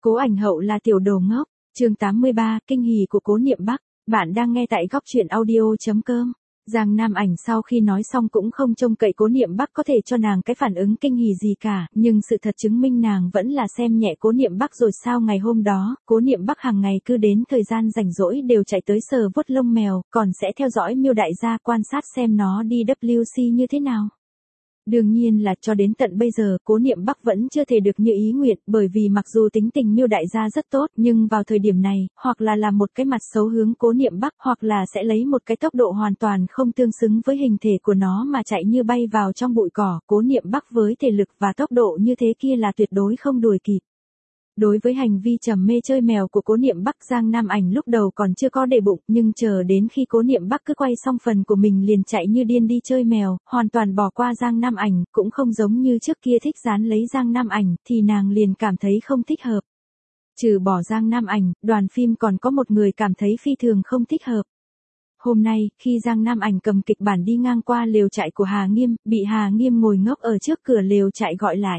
Cố Ảnh Hậu là tiểu đồ ngốc, chương 83, kinh hỉ của Cố Niệm Bắc, bạn đang nghe tại góc truyện audio.com. Giang Nam Ảnh sau khi nói xong cũng không trông cậy Cố Niệm Bắc có thể cho nàng cái phản ứng kinh hỉ gì cả, nhưng sự thật chứng minh nàng vẫn là xem nhẹ Cố Niệm Bắc rồi sao. Ngày hôm đó, Cố Niệm Bắc hàng ngày cứ đến thời gian rảnh rỗi đều chạy tới sờ vuốt lông mèo, còn sẽ theo dõi Miêu đại gia quan sát xem nó đi WC như thế nào. Đương nhiên là cho đến tận bây giờ Cố Niệm Bắc vẫn chưa thể được như ý nguyện, bởi vì mặc dù tính tình Miêu đại gia rất tốt, nhưng vào thời điểm này, hoặc là làm một cái mặt xấu hướng Cố Niệm Bắc, hoặc là sẽ lấy một cái tốc độ hoàn toàn không tương xứng với hình thể của nó mà chạy như bay vào trong bụi cỏ. Cố Niệm Bắc với thể lực và tốc độ như thế kia là tuyệt đối không đuổi kịp. Đối với hành vi trầm mê chơi mèo của Cố Niệm Bắc, Giang Nam Ảnh lúc đầu còn chưa có để bụng, nhưng chờ đến khi Cố Niệm Bắc cứ quay xong phần của mình liền chạy như điên đi chơi mèo, hoàn toàn bỏ qua Giang Nam Ảnh, cũng không giống như trước kia thích dán lấy Giang Nam Ảnh, thì nàng liền cảm thấy không thích hợp. Trừ bỏ Giang Nam Ảnh, đoàn phim còn có một người cảm thấy phi thường không thích hợp. Hôm nay, khi Giang Nam Ảnh cầm kịch bản đi ngang qua lều trại của Hà Nghiêm, bị Hà Nghiêm ngồi ngốc ở trước cửa lều trại gọi lại.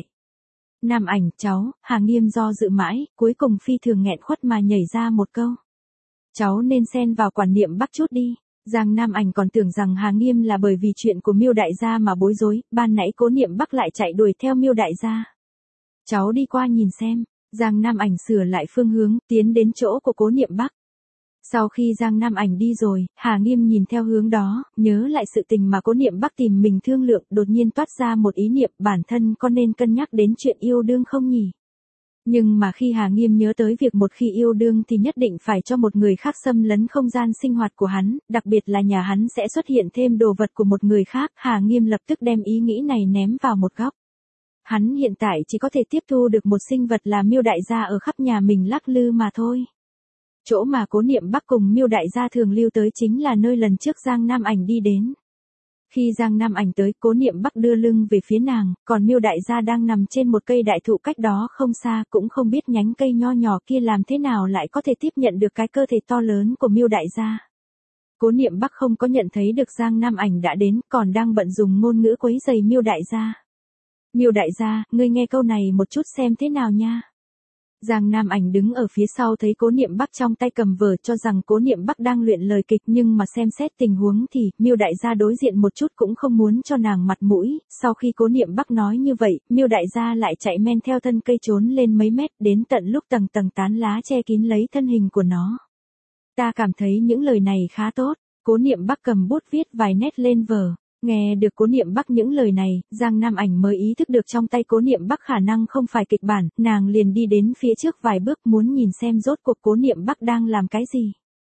Nam Ảnh, cháu. Hà Nghiêm do dự mãi, cuối cùng phi thường nghẹn khuất mà nhảy ra một câu. Cháu nên xen vào quản Niệm Bắc chút đi. Giang Nam Ảnh còn tưởng rằng Hà Nghiêm là bởi vì chuyện của Miêu đại gia mà bối rối, ban nãy Cố Niệm Bắc lại chạy đuổi theo Miêu đại gia. Cháu đi qua nhìn xem. Giang Nam Ảnh sửa lại phương hướng, tiến đến chỗ của Cố Niệm Bắc. Sau khi Giang Nam Ảnh đi rồi, Hà Nghiêm nhìn theo hướng đó, nhớ lại sự tình mà Cố Niệm Bắc tìm mình thương lượng, đột nhiên toát ra một ý niệm, bản thân có nên cân nhắc đến chuyện yêu đương không nhỉ? Nhưng mà khi Hà Nghiêm nhớ tới việc một khi yêu đương thì nhất định phải cho một người khác xâm lấn không gian sinh hoạt của hắn, đặc biệt là nhà hắn sẽ xuất hiện thêm đồ vật của một người khác, Hà Nghiêm lập tức đem ý nghĩ này ném vào một góc. Hắn hiện tại chỉ có thể tiếp thu được một sinh vật là Miêu đại gia ở khắp nhà mình lắc lư mà thôi. Chỗ mà Cố Niệm Bắc cùng Miêu đại gia thường lưu tới chính là nơi lần trước Giang Nam Ảnh đi đến. Khi Giang Nam Ảnh tới, Cố Niệm Bắc đưa lưng về phía nàng, còn Miêu đại gia đang nằm trên một cây đại thụ cách đó không xa, cũng không biết nhánh cây nho nhỏ kia làm thế nào lại có thể tiếp nhận được cái cơ thể to lớn của Miêu đại gia. Cố Niệm Bắc không có nhận thấy được Giang Nam Ảnh đã đến, còn đang bận dùng ngôn ngữ quấy rầy Miêu đại gia. Miêu đại gia, ngươi nghe câu này một chút xem thế nào nha. Giang Nam Ảnh đứng ở phía sau thấy Cố Niệm Bắc trong tay cầm vở cho rằng Cố Niệm Bắc đang luyện lời kịch, nhưng mà xem xét tình huống thì Miêu đại gia đối diện một chút cũng không muốn cho nàng mặt mũi. Sau khi Cố Niệm Bắc nói như vậy, Miêu đại gia lại chạy men theo thân cây trốn lên mấy mét, đến tận lúc tầng tầng tán lá che kín lấy thân hình của nó. Ta cảm thấy những lời này khá tốt. Cố Niệm Bắc cầm bút viết vài nét lên vở. Nghe được Cố Niệm Bắc những lời này, Giang Nam Ảnh mới ý thức được trong tay Cố Niệm Bắc khả năng không phải kịch bản, nàng liền đi đến phía trước vài bước muốn nhìn xem rốt cuộc Cố Niệm Bắc đang làm cái gì.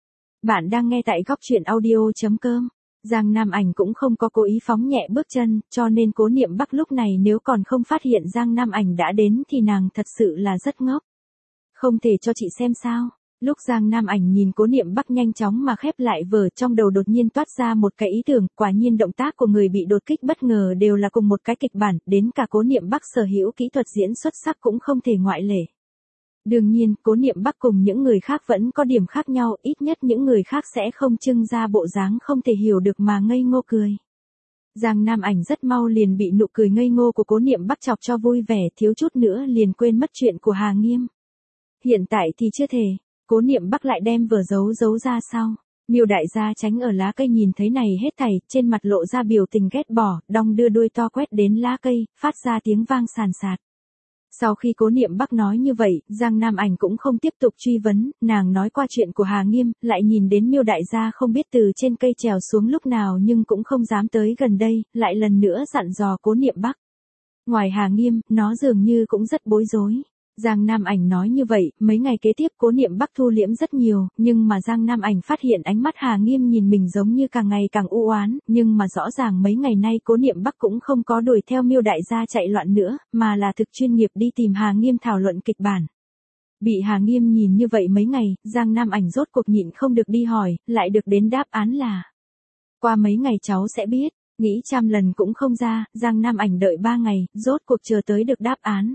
Bạn đang nghe tại góc truyện audio.com. Giang Nam Ảnh cũng không có cố ý phóng nhẹ bước chân, cho nên Cố Niệm Bắc lúc này nếu còn không phát hiện Giang Nam Ảnh đã đến thì nàng thật sự là rất ngốc. Không thể cho chị xem sao? Lúc Giang Nam Ảnh nhìn Cố Niệm Bắc nhanh chóng mà khép lại vở, trong đầu đột nhiên toát ra một cái ý tưởng, quả nhiên động tác của người bị đột kích bất ngờ đều là cùng một cái kịch bản, đến cả Cố Niệm Bắc sở hữu kỹ thuật diễn xuất sắc cũng không thể ngoại lệ. Đương nhiên, Cố Niệm Bắc cùng những người khác vẫn có điểm khác nhau, ít nhất những người khác sẽ không trưng ra bộ dáng không thể hiểu được mà ngây ngô cười. Giang Nam Ảnh rất mau liền bị nụ cười ngây ngô của Cố Niệm Bắc chọc cho vui vẻ, thiếu chút nữa liền quên mất chuyện của Hà Nghiêm. Hiện tại thì chưa thể. Cố Niệm Bắc lại đem vở giấu ra sau. Miêu đại gia tránh ở lá cây nhìn thấy này hết thảy, trên mặt lộ ra biểu tình ghét bỏ, đong đưa đuôi to quét đến lá cây, phát ra tiếng vang sàn sạt. Sau khi Cố Niệm Bắc nói như vậy, Giang Nam Ảnh cũng không tiếp tục truy vấn, nàng nói qua chuyện của Hà Nghiêm, lại nhìn đến Miêu đại gia không biết từ trên cây trèo xuống lúc nào nhưng cũng không dám tới gần đây, lại lần nữa dặn dò Cố Niệm Bắc. Ngoài Hà Nghiêm, nó dường như cũng rất bối rối. Giang Nam Ảnh nói như vậy, mấy ngày kế tiếp Cố Niệm Bắc thu liễm rất nhiều, nhưng mà Giang Nam Ảnh phát hiện ánh mắt Hà Nghiêm nhìn mình giống như càng ngày càng u oán, nhưng mà rõ ràng mấy ngày nay Cố Niệm Bắc cũng không có đuổi theo Miêu đại gia chạy loạn nữa, mà là thực chuyên nghiệp đi tìm Hà Nghiêm thảo luận kịch bản. Bị Hà Nghiêm nhìn như vậy mấy ngày, Giang Nam Ảnh rốt cuộc nhịn không được đi hỏi, lại được đến đáp án là: qua mấy ngày cháu sẽ biết. Nghĩ trăm lần cũng không ra, Giang Nam Ảnh đợi 3 ngày, rốt cuộc chờ tới được đáp án.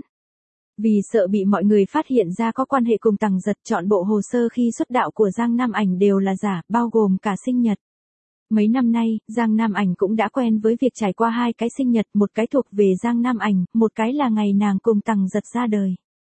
Vì sợ bị mọi người phát hiện ra có quan hệ cùng Tằng Giật, chọn bộ hồ sơ khi xuất đạo của Giang Nam Ảnh đều là giả, bao gồm cả sinh nhật. Mấy năm nay, Giang Nam Ảnh cũng đã quen với việc trải qua 2 cái sinh nhật, một cái thuộc về Giang Nam Ảnh, một cái là ngày nàng cùng Tằng Giật ra đời.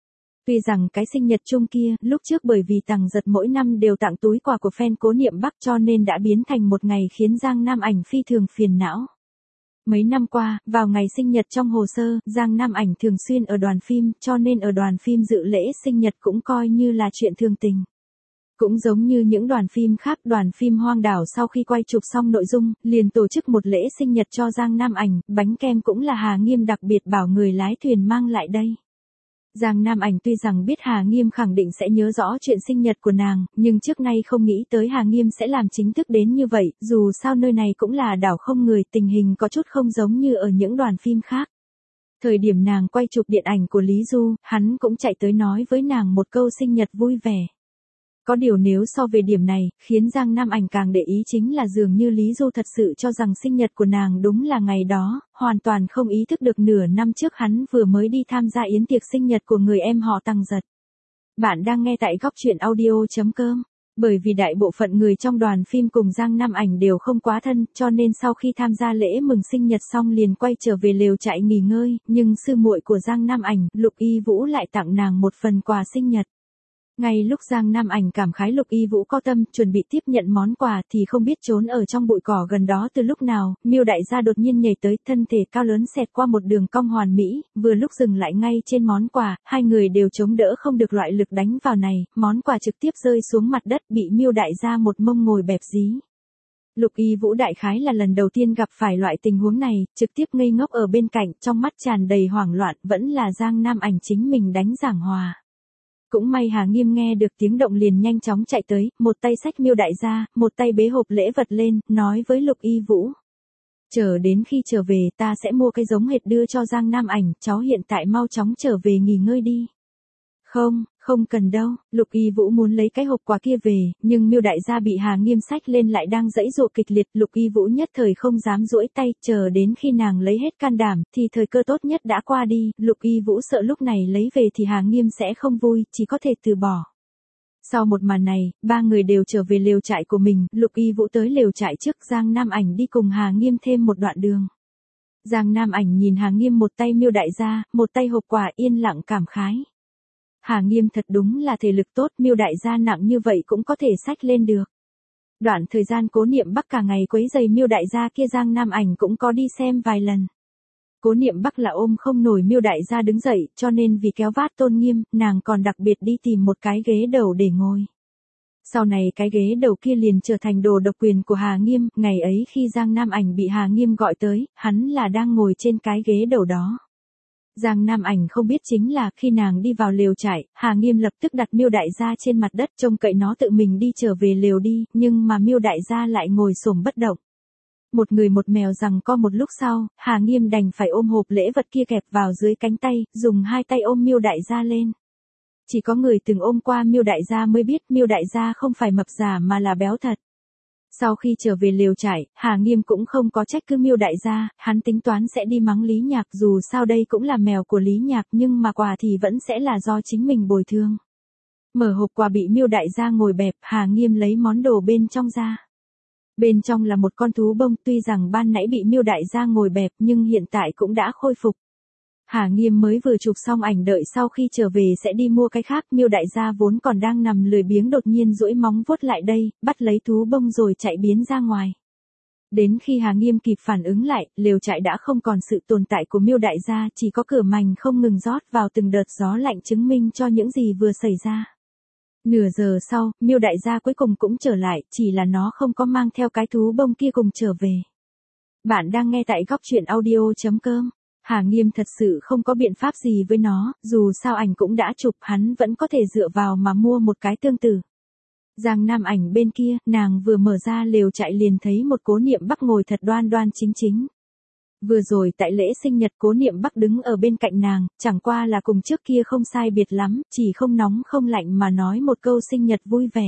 Tuy rằng cái sinh nhật chung kia, lúc trước bởi vì Tằng Giật mỗi năm đều tặng túi quà của fan Cố Niệm Bắc cho nên đã biến thành một ngày khiến Giang Nam Ảnh phi thường phiền não. Mấy năm qua, vào ngày sinh nhật trong hồ sơ, Giang Nam Ảnh thường xuyên ở đoàn phim, cho nên ở đoàn phim dự lễ sinh nhật cũng coi như là chuyện thường tình. Cũng giống như những đoàn phim khác, đoàn phim Hoang Đảo sau khi quay chụp xong nội dung, liền tổ chức một lễ sinh nhật cho Giang Nam Ảnh, bánh kem cũng là Hà Nghiêm đặc biệt bảo người lái thuyền mang lại đây. Giang Nam Ảnh tuy rằng biết Hà Nghiêm khẳng định sẽ nhớ rõ chuyện sinh nhật của nàng, nhưng trước nay không nghĩ tới Hà Nghiêm sẽ làm chính thức đến như vậy, dù sao nơi này cũng là đảo không người, tình hình có chút không giống như ở những đoàn phim khác. Thời điểm nàng quay chụp điện ảnh của Lý Du, hắn cũng chạy tới nói với nàng một câu sinh nhật vui vẻ. Có điều nếu so về điểm này, khiến Giang Nam Ảnh càng để ý chính là dường như Lý Du thật sự cho rằng sinh nhật của nàng đúng là ngày đó, hoàn toàn không ý thức được nửa năm trước hắn vừa mới đi tham gia yến tiệc sinh nhật của người em họ Tằng Giật. Bạn đang nghe tại góc truyện audio.com. Bởi vì đại bộ phận người trong đoàn phim cùng Giang Nam Ảnh đều không quá thân, cho nên sau khi tham gia lễ mừng sinh nhật xong liền quay trở về lều trại nghỉ ngơi, nhưng sư muội của Giang Nam Ảnh, Lục Y Vũ lại tặng nàng một phần quà sinh nhật. Ngay lúc Giang Nam Ảnh cảm khái Lục Y Vũ có tâm chuẩn bị tiếp nhận món quà thì không biết trốn ở trong bụi cỏ gần đó từ lúc nào, Miêu đại gia đột nhiên nhảy tới, thân thể cao lớn xẹt qua một đường cong hoàn mỹ, vừa lúc dừng lại ngay trên món quà, hai người đều chống đỡ không được loại lực đánh vào này, món quà trực tiếp rơi xuống mặt đất bị Miêu đại gia một mông ngồi bẹp dí. Lục Y Vũ đại khái là lần đầu tiên gặp phải loại tình huống này, trực tiếp ngây ngốc ở bên cạnh, trong mắt tràn đầy hoảng loạn, vẫn là Giang Nam Ảnh chính mình đánh giảng hòa. Cũng may Hà Nghiêm nghe được tiếng động liền nhanh chóng chạy tới, một tay xách Miêu đại gia, một tay bế hộp lễ vật lên, nói với Lục Y Vũ. Chờ đến khi trở về ta sẽ mua cái giống hệt đưa cho Giang Nam Ảnh, cháu hiện tại mau chóng trở về nghỉ ngơi đi. Không cần đâu, Lục Y Vũ muốn lấy cái hộp quà kia về, nhưng Miêu đại gia bị Hà Nghiêm xách lên lại đang giãy giụa kịch liệt, Lục Y Vũ nhất thời không dám duỗi tay, chờ đến khi nàng lấy hết can đảm, thì thời cơ tốt nhất đã qua đi, Lục Y Vũ sợ lúc này lấy về thì Hà Nghiêm sẽ không vui, chỉ có thể từ bỏ. Sau một màn này, ba người đều trở về lều trại của mình, Lục Y Vũ tới lều trại trước, Giang Nam Ảnh đi cùng Hà Nghiêm thêm một đoạn đường. Giang Nam Ảnh nhìn Hà Nghiêm một tay Miêu đại gia, một tay hộp quà, yên lặng cảm khái. Hà Nghiêm thật đúng là thể lực tốt, Miêu đại gia nặng như vậy cũng có thể xách lên được. Đoạn thời gian Cố Niệm Bắc cả ngày quấy giày Miêu đại gia kia Giang Nam Ảnh cũng có đi xem vài lần. Cố Niệm Bắc là ôm không nổi Miêu đại gia đứng dậy, cho nên vì kéo vát tôn nghiêm, nàng còn đặc biệt đi tìm một cái ghế đầu để ngồi. Sau này cái ghế đầu kia liền trở thành đồ độc quyền của Hà Nghiêm, ngày ấy khi Giang Nam Ảnh bị Hà Nghiêm gọi tới, hắn là đang ngồi trên cái ghế đầu đó. Giang Nam Ảnh không biết chính là khi nàng đi vào lều trại, Hà Nghiêm lập tức đặt Miêu đại gia trên mặt đất trông cậy nó tự mình đi trở về lều đi, nhưng mà Miêu đại gia lại ngồi xổm bất động. Một người một mèo rằng co một lúc sau, Hà Nghiêm đành phải ôm hộp lễ vật kia kẹp vào dưới cánh tay, dùng hai tay ôm Miêu đại gia lên. Chỉ có người từng ôm qua Miêu đại gia mới biết Miêu đại gia không phải mập giả mà là béo thật. Sau khi trở về lều trại, Hà Nghiêm cũng không có trách cứ Miêu đại gia, hắn tính toán sẽ đi mắng Lý Nhạc, dù sao đây cũng là mèo của Lý Nhạc nhưng mà quà thì vẫn sẽ là do chính mình bồi thường. Mở hộp quà bị Miêu đại gia ngồi bẹp, Hà Nghiêm lấy món đồ bên trong ra. Bên trong là một con thú bông, tuy rằng ban nãy bị Miêu đại gia ngồi bẹp nhưng hiện tại cũng đã khôi phục. Hà Nghiêm mới vừa chụp xong ảnh, đợi sau khi trở về sẽ đi mua cái khác, Miêu đại gia vốn còn đang nằm lười biếng đột nhiên duỗi móng vuốt lại đây, bắt lấy thú bông rồi chạy biến ra ngoài. Đến khi Hà Nghiêm kịp phản ứng lại, lều trại đã không còn sự tồn tại của Miêu đại gia, chỉ có cửa mành không ngừng rót vào từng đợt gió lạnh chứng minh cho những gì vừa xảy ra. Nửa giờ sau, Miêu đại gia cuối cùng cũng trở lại, chỉ là nó không có mang theo cái thú bông kia cùng trở về. Bạn đang nghe tại góc truyện audio.com. Hà Nghiêm thật sự không có biện pháp gì với nó, dù sao ảnh cũng đã chụp, hắn vẫn có thể dựa vào mà mua một cái tương tự. Giang Nam Ảnh bên kia, nàng vừa mở ra lều trại liền thấy một Cố Niệm Bắc ngồi thật đoan đoan chính chính. Vừa rồi tại lễ sinh nhật Cố Niệm Bắc đứng ở bên cạnh nàng, chẳng qua là cùng trước kia không sai biệt lắm, chỉ không nóng không lạnh mà nói một câu sinh nhật vui vẻ.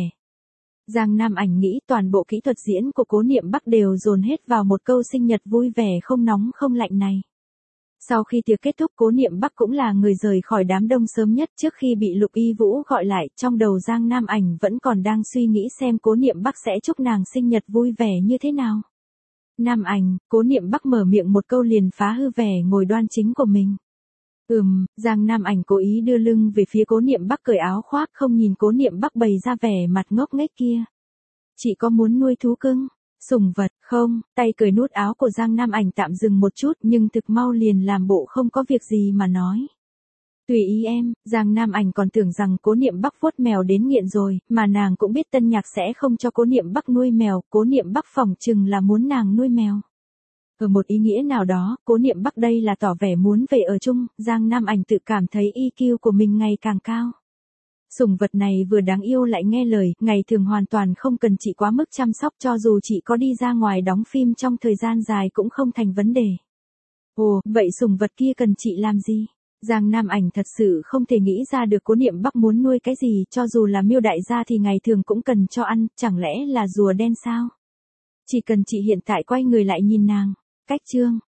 Giang Nam Ảnh nghĩ toàn bộ kỹ thuật diễn của Cố Niệm Bắc đều dồn hết vào một câu sinh nhật vui vẻ không nóng không lạnh này. Sau khi tiệc kết thúc, Cố Niệm Bắc cũng là người rời khỏi đám đông sớm nhất trước khi bị Lục Y Vũ gọi lại, trong đầu Giang Nam Ảnh vẫn còn đang suy nghĩ xem Cố Niệm Bắc sẽ chúc nàng sinh nhật vui vẻ như thế nào. Nam Ảnh, Cố Niệm Bắc mở miệng một câu liền phá hư vẻ ngồi đoan chính của mình. Giang Nam Ảnh cố ý đưa lưng về phía Cố Niệm Bắc cởi áo khoác không nhìn Cố Niệm Bắc bày ra vẻ mặt ngốc nghếch kia. Chị có muốn nuôi thú cưng? Sủng vật, không, tay cởi nút áo của Giang Nam Ảnh tạm dừng một chút nhưng thực mau liền làm bộ không có việc gì mà nói. Tùy ý em, Giang Nam Ảnh còn tưởng rằng Cố Niệm Bắc vuốt mèo đến nghiện rồi, mà nàng cũng biết Tân Nhạc sẽ không cho Cố Niệm Bắc nuôi mèo, Cố Niệm Bắc phỏng chừng là muốn nàng nuôi mèo. Ở một ý nghĩa nào đó, Cố Niệm Bắc đây là tỏ vẻ muốn về ở chung, Giang Nam Ảnh tự cảm thấy EQ của mình ngày càng cao. Sủng vật này vừa đáng yêu lại nghe lời, ngày thường hoàn toàn không cần chị quá mức chăm sóc cho dù chị có đi ra ngoài đóng phim trong thời gian dài cũng không thành vấn đề. Ồ, vậy sủng vật kia cần chị làm gì? Giang Nam Ảnh thật sự không thể nghĩ ra được Cố Niệm Bắc muốn nuôi cái gì, cho dù là miêu đại gia thì ngày thường cũng cần cho ăn, chẳng lẽ là rùa đen sao? Chỉ cần chị hiện tại quay người lại nhìn nàng. Cách chương